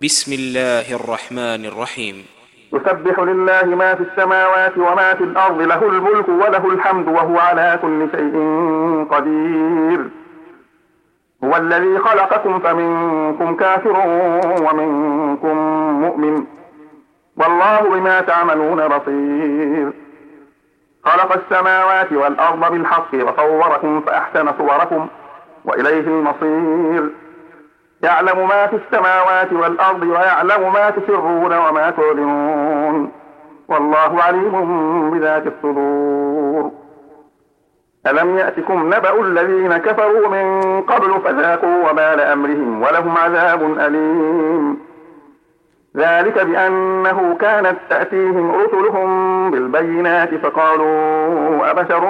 بسم الله الرحمن الرحيم. يسبح لله ما في السماوات وما في الأرض، له الملك وله الحمد وهو على كل شيء قدير. هو الذي خلقكم فمنكم كافر ومنكم مؤمن، والله بما تعملون بصير. خلق السماوات والأرض بالحق وصوركم فأحسن صوركم وإليه المصير. يعلم ما في السماوات والأرض ويعلم ما تسرون وما تعلنون، والله عليم بذات الصدور. ألم يأتكم نبأ الذين كفروا من قبل فذاقوا وبال أمرهم ولهم عذاب أليم. ذلك بأنه كانت تأتيهم رسلهم بالبينات فقالوا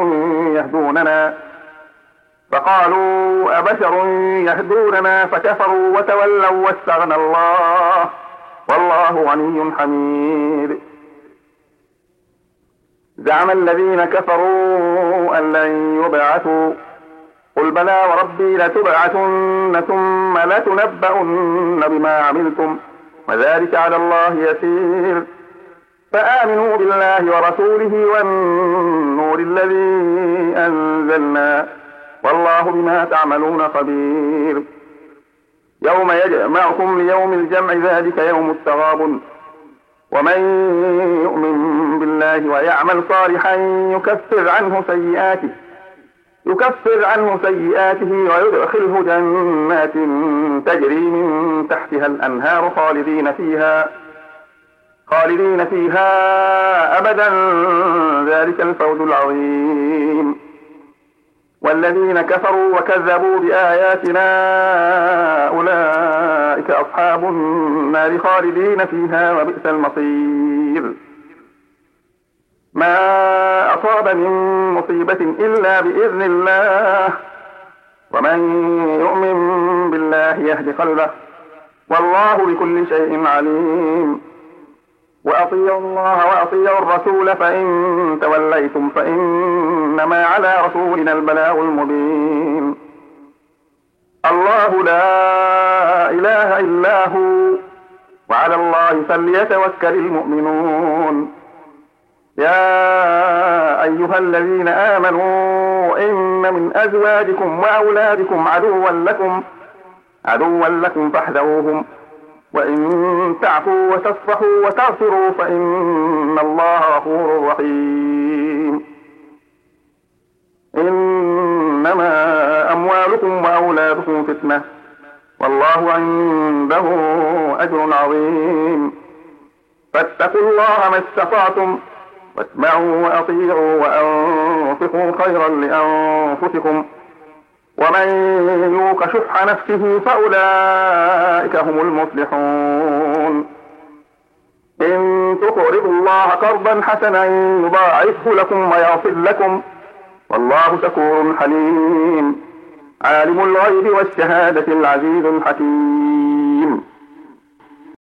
أبشر يهدوننا فكفروا وتولوا واستغنى الله، والله غني حميد. زعم الذين كفروا أن لن يبعثوا، قل بلى وربي لتبعثن ثم لتنبؤن بما عملتم وذلك على الله يسير. فآمنوا بالله ورسوله والنور الذي أنزلنا، والله بما تعملون خبير. يوم يجمعكم ليوم الجمع، ذلك يوم التغابن. ومن يؤمن بالله ويعمل صالحا يكفر عنه سيئاته ويدخله جنات تجري من تحتها الأنهار خالدين فيها أبدا، ذلك الفوز العظيم. والذين كفروا وكذبوا بآياتنا أولئك أصحاب النار خالدين فيها وبئس المصير. ما أصاب من مصيبة إلا بإذن الله، ومن يؤمن بالله يهد قلبه، والله بكل شيء عليم. وأطيعوا الله وأطيعوا الرسول فإن توليتم فإنما على رسولنا البلاغ المبين. الله لا إله إلا هو، وعلى الله فليتوكل المؤمنون. يا أيها الذين آمنوا إن من أزواجكم وأولادكم عدوا لكم فاحذروهم، وإن تعفوا وتصفحوا وتغفروا فإن الله غفور رحيم. إنما أموالكم وأولادكم فتنة، والله عنده أجر عظيم. فاتقوا الله ما استطعتم، واسمعوا وأطيعوا وأنفقوا خيرا لأنفسكم، ومن يوق شح نفسه فأولئك هم المفلحون. إن تقرضوا الله قرضا حسنا يضاعفه لكم ويغفر لكم، والله شكور حليم. عالم الغيب والشهادة العزيز الحكيم.